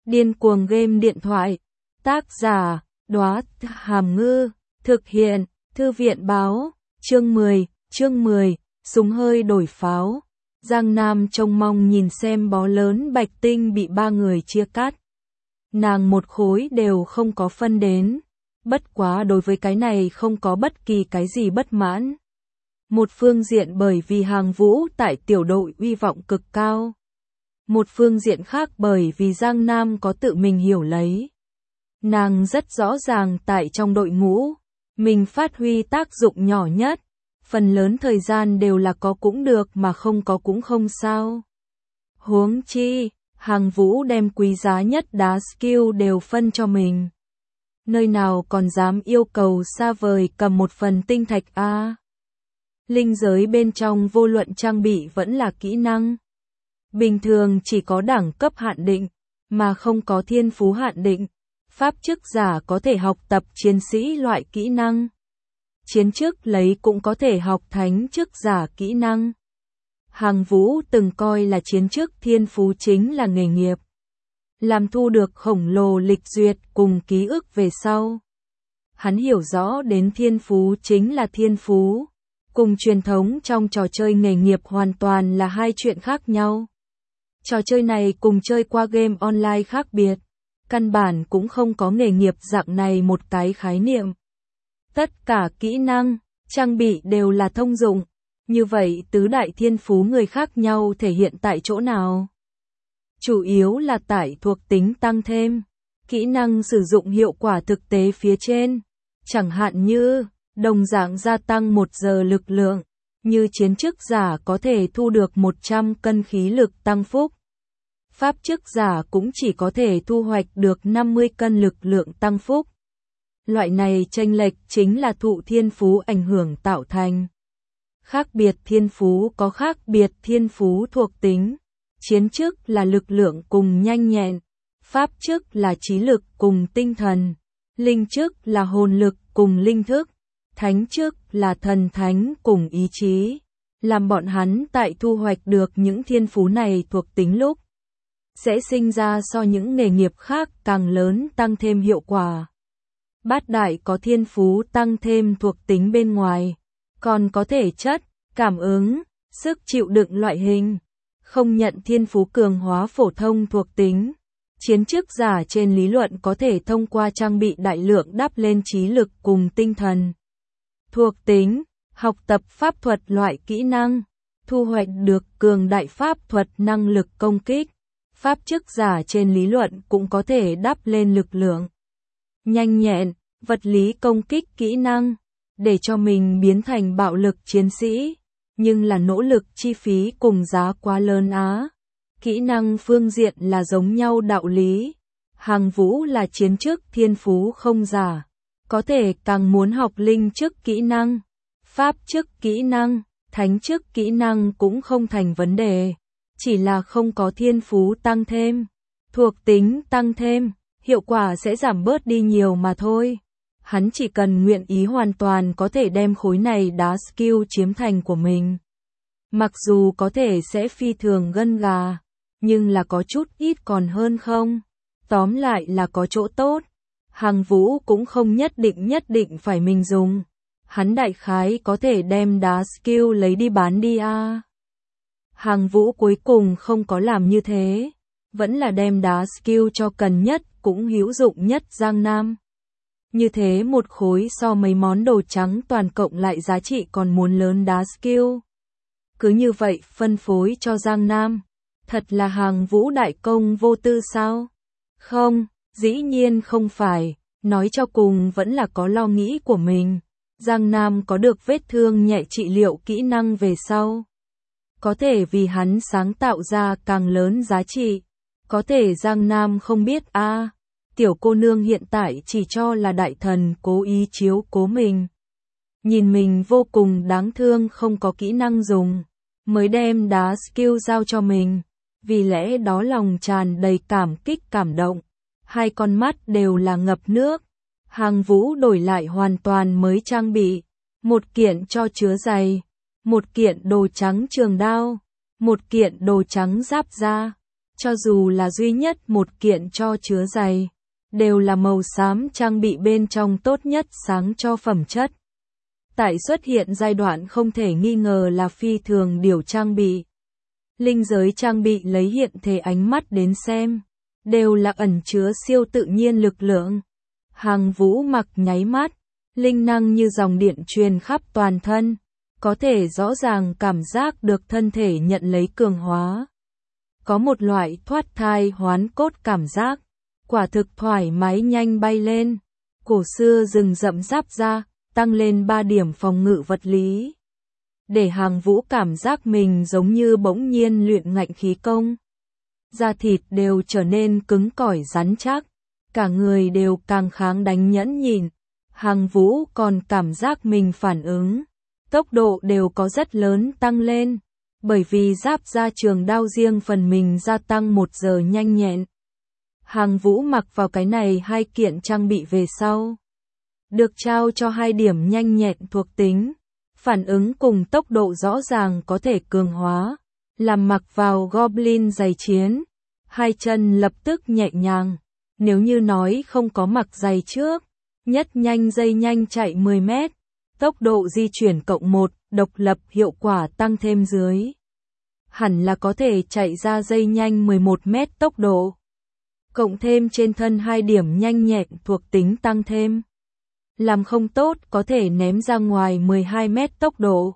Điên cuồng game điện thoại. Tác giả, Đóa Hàm Ngư. Thực hiện, Thư viện báo. Chương 10, súng hơi đổi pháo. Giang Nam trông mong nhìn xem bó lớn bạch tinh bị 3 người chia cắt. Nàng một khối đều không có phân đến. Bất quá đối với cái này không có bất kỳ cái gì bất mãn. Một phương diện bởi vì Hàng Vũ tại tiểu đội uy vọng cực cao. Một phương diện khác bởi vì Giang Nam có tự mình hiểu lấy. Nàng rất rõ ràng tại trong đội ngũ, mình phát huy tác dụng nhỏ nhất. Phần lớn thời gian đều là có cũng được mà không có cũng không sao. Huống chi, Hàng Vũ đem quý giá nhất đá skill đều phân cho mình. Nơi nào còn dám yêu cầu xa vời cầm một phần tinh thạch a. Linh giới bên trong vô luận trang bị vẫn là kỹ năng. Bình thường chỉ có đẳng cấp hạn định, mà không có thiên phú hạn định. Pháp chức giả có thể học tập chiến sĩ loại kỹ năng. Chiến chức lấy cũng có thể học thánh chức giả kỹ năng. Hàng Vũ từng coi là chiến chức thiên phú chính là nghề nghiệp. Làm thu được khổng lồ lịch duyệt cùng ký ức về sau. Hắn hiểu rõ đến thiên phú chính là thiên phú. Cùng truyền thống trong trò chơi nghề nghiệp hoàn toàn là hai chuyện khác nhau. Trò chơi này cùng chơi qua game online khác biệt. Căn bản cũng không có nghề nghiệp dạng này một cái khái niệm. Tất cả kỹ năng, trang bị đều là thông dụng. Như vậy tứ đại thiên phú người khác nhau thể hiện tại chỗ nào? Chủ yếu là tại thuộc tính tăng thêm. Kỹ năng sử dụng hiệu quả thực tế phía trên. Chẳng hạn như, đồng dạng gia tăng 1 giờ lực lượng. Như chiến chức giả có thể thu được 100 cân khí lực tăng phúc. Pháp chức giả cũng chỉ có thể thu hoạch được 50 cân lực lượng tăng phúc. Loại này chênh lệch chính là thụ thiên phú ảnh hưởng tạo thành. Khác biệt thiên phú có khác biệt thiên phú thuộc tính. Chiến chức là lực lượng cùng nhanh nhẹn. Pháp chức là trí lực cùng tinh thần. Linh chức là hồn lực cùng linh thức. Thánh chức là thần thánh cùng ý chí. Làm bọn hắn tại thu hoạch được những thiên phú này thuộc tính lúc. Sẽ sinh ra so những nghề nghiệp khác càng lớn tăng thêm hiệu quả. Bát đại có thiên phú tăng thêm thuộc tính bên ngoài. Còn có thể chất, cảm ứng, sức chịu đựng loại hình. Không nhận thiên phú cường hóa phổ thông thuộc tính. Chiến chức giả trên lý luận có thể thông qua trang bị đại lượng đắp lên trí lực cùng tinh thần. Thuộc tính, học tập pháp thuật loại kỹ năng. Thu hoạch được cường đại pháp thuật năng lực công kích. Pháp chức giả trên lý luận cũng có thể đắp lên lực lượng. Nhanh nhẹn, vật lý công kích kỹ năng. Để cho mình biến thành bạo lực chiến sĩ. Nhưng là nỗ lực chi phí cùng giá quá lớn á. Kỹ năng phương diện là giống nhau đạo lý. Hàng Vũ là chiến chức thiên phú không giả. Có thể càng muốn học linh chức kỹ năng. Pháp chức kỹ năng, thánh chức kỹ năng cũng không thành vấn đề. Chỉ là không có thiên phú tăng thêm. Thuộc tính tăng thêm, hiệu quả sẽ giảm bớt đi nhiều mà thôi. Hắn chỉ cần nguyện ý hoàn toàn có thể đem khối này đá skill chiếm thành của mình. Mặc dù có thể sẽ phi thường gân gà, nhưng là có chút ít còn hơn không. Tóm lại là có chỗ tốt. Hàng Vũ cũng không nhất định phải mình dùng. Hắn đại khái có thể đem đá skill lấy đi bán đi a. Hàng Vũ cuối cùng không có làm như thế. Vẫn là đem đá skill cho cần nhất cũng hữu dụng nhất Giang Nam. Như thế một khối so mấy món đồ trắng toàn cộng lại giá trị còn muốn lớn đá skill. Cứ như vậy phân phối cho Giang Nam. Thật là Hàng Vũ đại công vô tư sao? Không, dĩ nhiên không phải. Nói cho cùng vẫn là có lo nghĩ của mình. Giang Nam có được vết thương nhẹ trị liệu kỹ năng về sau. Có thể vì hắn sáng tạo ra càng lớn giá trị. Có thể Giang Nam không biết a. Tiểu cô nương hiện tại chỉ cho là đại thần cố ý chiếu cố mình. Nhìn mình vô cùng đáng thương không có kỹ năng dùng. Mới đem đá skill giao cho mình. Vì lẽ đó lòng tràn đầy cảm kích cảm động. Hai con mắt đều là ngập nước. Hàng Vũ đổi lại hoàn toàn mới trang bị. Một kiện cho chứa giày. Một kiện đồ trắng trường đao. Một kiện đồ trắng giáp da. Cho dù là duy nhất một kiện cho chứa giày, đều là màu xám trang bị bên trong tốt nhất sáng cho phẩm chất. Tại xuất hiện giai đoạn không thể nghi ngờ là phi thường điều trang bị. Linh giới trang bị lấy hiện thể ánh mắt đến xem, đều là ẩn chứa siêu tự nhiên lực lượng. Hàng Vũ mặc nháy mắt, linh năng như dòng điện truyền khắp toàn thân, có thể rõ ràng cảm giác được thân thể nhận lấy cường hóa. Có một loại thoát thai hoán cốt cảm giác, quả thực thoải mái nhanh bay lên. Cổ xưa rừng rậm giáp ra, tăng lên 3 điểm phòng ngự vật lý. Để Hàng Vũ cảm giác mình giống như bỗng nhiên luyện ngạnh khí công. Da thịt đều trở nên cứng cỏi rắn chắc, cả người đều càng kháng đánh nhẫn nhịn. Hàng Vũ còn cảm giác mình phản ứng, tốc độ đều có rất lớn tăng lên, bởi vì giáp da trường đao riêng phần mình gia tăng 1 giờ nhanh nhẹn. Hàng Vũ mặc vào cái này 2 kiện trang bị về sau, được trao cho 2 điểm nhanh nhẹn thuộc tính, phản ứng cùng tốc độ rõ ràng có thể cường hóa, làm mặc vào Goblin giày chiến, 2 chân lập tức nhẹ nhàng. Nếu như nói không có mặc giày trước, nhất nhanh dây nhanh chạy 10 mét, tốc độ di chuyển cộng 1, độc lập hiệu quả tăng thêm dưới. Hẳn là có thể chạy ra dây nhanh 11 mét tốc độ. Cộng thêm trên thân 2 điểm nhanh nhẹn thuộc tính tăng thêm. Làm không tốt có thể ném ra ngoài 12 mét tốc độ.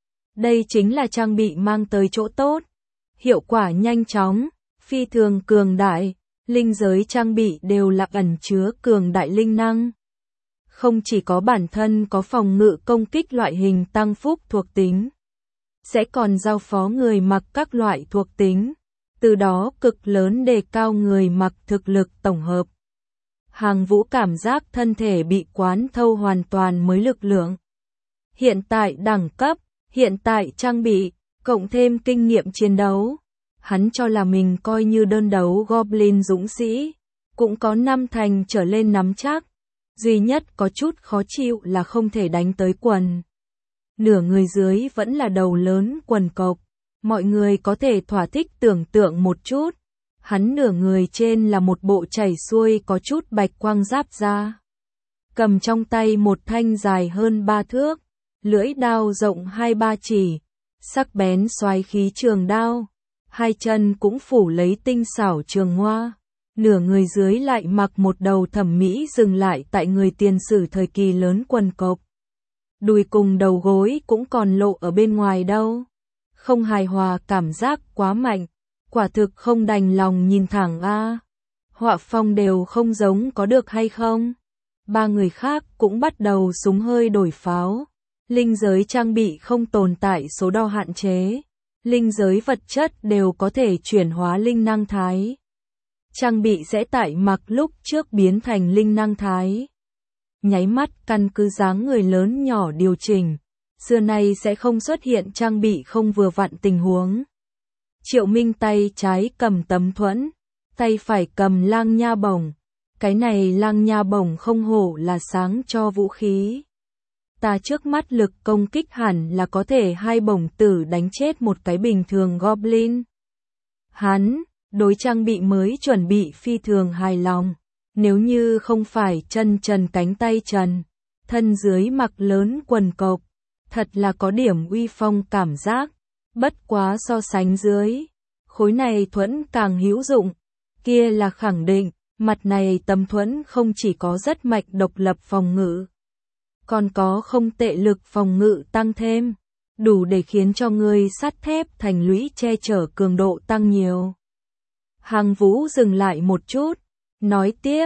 Đây chính là trang bị mang tới chỗ tốt. Hiệu quả nhanh chóng, phi thường cường đại. Linh giới trang bị đều là ẩn chứa cường đại linh năng. Không chỉ có bản thân có phòng ngự công kích loại hình tăng phúc thuộc tính, sẽ còn giao phó người mặc các loại thuộc tính, từ đó cực lớn đề cao người mặc thực lực tổng hợp. Hàng Vũ cảm giác thân thể bị quán thâu hoàn toàn mới lực lượng. Hiện tại đẳng cấp, hiện tại trang bị, cộng thêm kinh nghiệm chiến đấu. Hắn cho là mình coi như đơn đấu Goblin dũng sĩ, cũng có 5 thành trở lên nắm chắc. Duy nhất có chút khó chịu là không thể đánh tới quần. Nửa người dưới vẫn là đầu lớn quần cộc. Mọi người có thể thỏa thích tưởng tượng một chút. Hắn nửa người trên là một bộ chảy xuôi có chút bạch quang giáp da. Cầm trong tay một thanh dài hơn 3 thước, lưỡi đao rộng 2-3 chỉ, sắc bén xoáy khí trường đao. 2 chân cũng phủ lấy tinh xảo trường hoa. Nửa người dưới lại mặc một đầu thẩm mỹ dừng lại tại người tiền sử thời kỳ lớn quần cộc. Đùi cùng đầu gối cũng còn lộ ở bên ngoài đâu. Không hài hòa cảm giác quá mạnh, quả thực không đành lòng nhìn thẳng a. Họa phong đều không giống có được hay không. 3 người khác cũng bắt đầu súng hơi đổi pháo. Linh giới trang bị không tồn tại số đo hạn chế. Linh giới vật chất đều có thể chuyển hóa linh năng thái. Trang bị sẽ tại mặc lúc trước biến thành linh năng thái. Nháy mắt căn cứ dáng người lớn nhỏ điều chỉnh. Xưa nay sẽ không xuất hiện trang bị không vừa vặn tình huống. Triệu Minh tay trái cầm tấm thuẫn, tay phải cầm lang nha bổng. Cái này lang nha bổng không hổ là sáng cho vũ khí. Ta trước mắt lực công kích hẳn là có thể 2 bổng tử đánh chết một cái bình thường Goblin. Hắn, đối trang bị mới chuẩn bị phi thường hài lòng. Nếu như không phải chân trần cánh tay trần, thân dưới mặc lớn quần cộc, thật là có điểm uy phong cảm giác. Bất quá so sánh dưới, khối này thuẫn càng hữu dụng. Kia là khẳng định, mặt này tấm thuẫn không chỉ có rất mạnh độc lập phòng ngự, còn có không tệ lực phòng ngự tăng thêm, đủ để khiến cho người sắt thép thành lũy che chở cường độ tăng nhiều. Hàng Vũ dừng lại một chút, nói tiếp,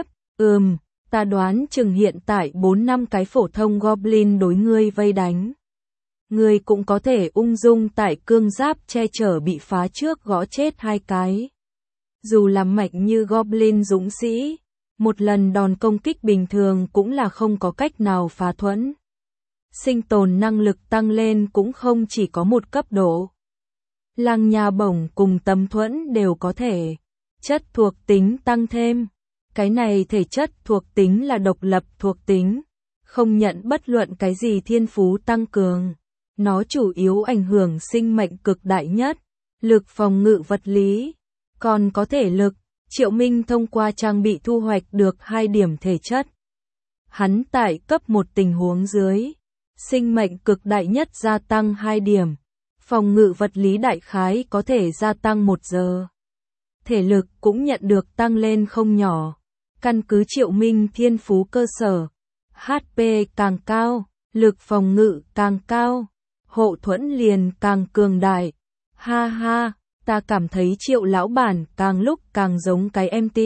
ta đoán chừng hiện tại 4-5 cái phổ thông Goblin đối ngươi vây đánh. Ngươi cũng có thể ung dung tại cương giáp che chở bị phá trước gõ chết 2 cái. Dù là mạnh như Goblin dũng sĩ, một lần đòn công kích bình thường cũng là không có cách nào phá thuẫn. Sinh tồn năng lực tăng lên cũng không chỉ có một cấp độ. Lang nha bổng cùng tấm thuẫn đều có thể. Chất thuộc tính tăng thêm. Cái này thể chất thuộc tính là độc lập thuộc tính. Không nhận bất luận cái gì thiên phú tăng cường. Nó chủ yếu ảnh hưởng sinh mệnh cực đại nhất. Lực phòng ngự vật lý. Còn có thể lực, Triệu Minh thông qua trang bị thu hoạch được 2 điểm thể chất. Hắn tại cấp 1 tình huống dưới, sinh mệnh cực đại nhất gia tăng 2 điểm, phòng ngự vật lý đại khái có thể gia tăng 1 giờ. Thể lực cũng nhận được tăng lên không nhỏ, căn cứ Triệu Minh thiên phú cơ sở, HP càng cao, lực phòng ngự càng cao, hộ thuẫn liền càng cường đại. Ha ha, ta cảm thấy Triệu lão bản càng lúc càng giống cái MT.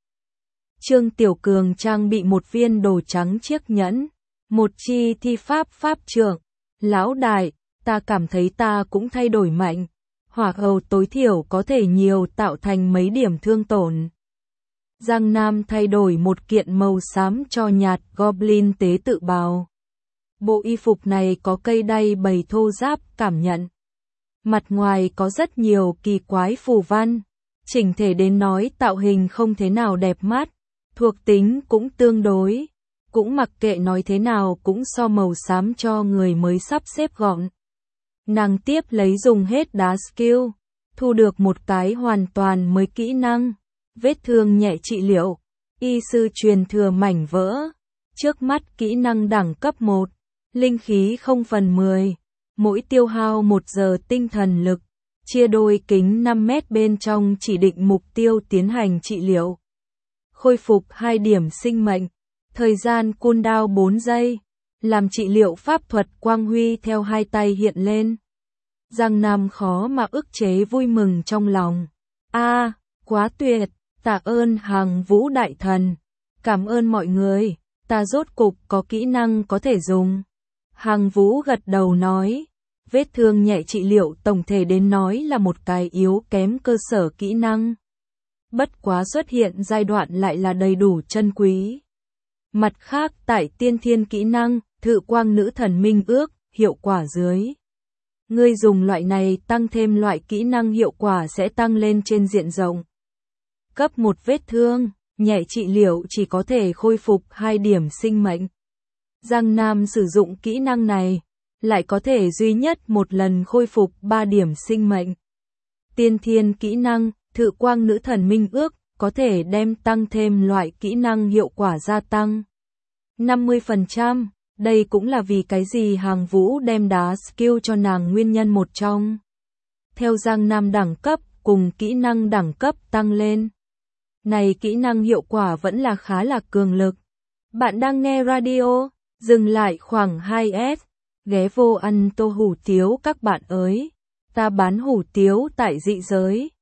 Trương Tiểu Cường trang bị một viên đồ trắng chiếc nhẫn, một chi thi pháp trượng. Lão đại, ta cảm thấy ta cũng thay đổi mạnh, hỏa hầu tối thiểu có thể nhiều tạo thành mấy điểm thương tổn. Giang Nam thay đổi một kiện màu xám cho nhạt Goblin tế tự bào. Bộ y phục này có cây đay bầy thô giáp cảm nhận. Mặt ngoài có rất nhiều kỳ quái phù văn, chỉnh thể đến nói tạo hình không thế nào đẹp mắt, thuộc tính cũng tương đối, cũng mặc kệ nói thế nào cũng so màu xám cho người mới sắp xếp gọn. Nàng tiếp lấy dùng hết đá skill, thu được một cái hoàn toàn mới kỹ năng, vết thương nhẹ trị liệu, y sư truyền thừa mảnh vỡ. Trước mắt kỹ năng đẳng cấp 1, linh khí 0/10, mỗi tiêu hao 1 giờ tinh thần lực, chia đôi kính 5 mét bên trong chỉ định mục tiêu tiến hành trị liệu. Khôi phục 2 điểm sinh mệnh, thời gian cooldown 4 giây, làm trị liệu pháp thuật quang huy theo 2 tay hiện lên. Giang Nam khó mà ức chế vui mừng trong lòng. Quá tuyệt, tạ ơn Hàng Vũ đại thần. Cảm ơn mọi người, ta rốt cục có kỹ năng có thể dùng. Hàng Vũ gật đầu nói, vết thương nhẹ trị liệu tổng thể đến nói là một cái yếu kém cơ sở kỹ năng. Bất quá xuất hiện giai đoạn lại là đầy đủ chân quý. Mặt khác tại tiên thiên kỹ năng, Thự Quang Nữ Thần Minh Ước, hiệu quả dưới. Ngươi dùng loại này tăng thêm loại kỹ năng hiệu quả sẽ tăng lên trên diện rộng. Cấp 1 vết thương, nhẹ trị liệu chỉ có thể khôi phục 2 điểm sinh mệnh. Giang Nam sử dụng kỹ năng này, lại có thể duy nhất một lần khôi phục 3 điểm sinh mệnh. Tiên thiên kỹ năng, Thự Quang Nữ Thần Minh Ước, có thể đem tăng thêm loại kỹ năng hiệu quả gia tăng 50%. Đây cũng là vì cái gì Hàng Vũ đem đá skill cho nàng nguyên nhân một trong. Theo Giang Nam đẳng cấp cùng kỹ năng đẳng cấp tăng lên, này kỹ năng hiệu quả vẫn là khá là cường lực. Bạn đang nghe radio, dừng lại khoảng 2S, ghé vô ăn tô hủ tiếu các bạn ơi. Ta bán hủ tiếu tại dị giới.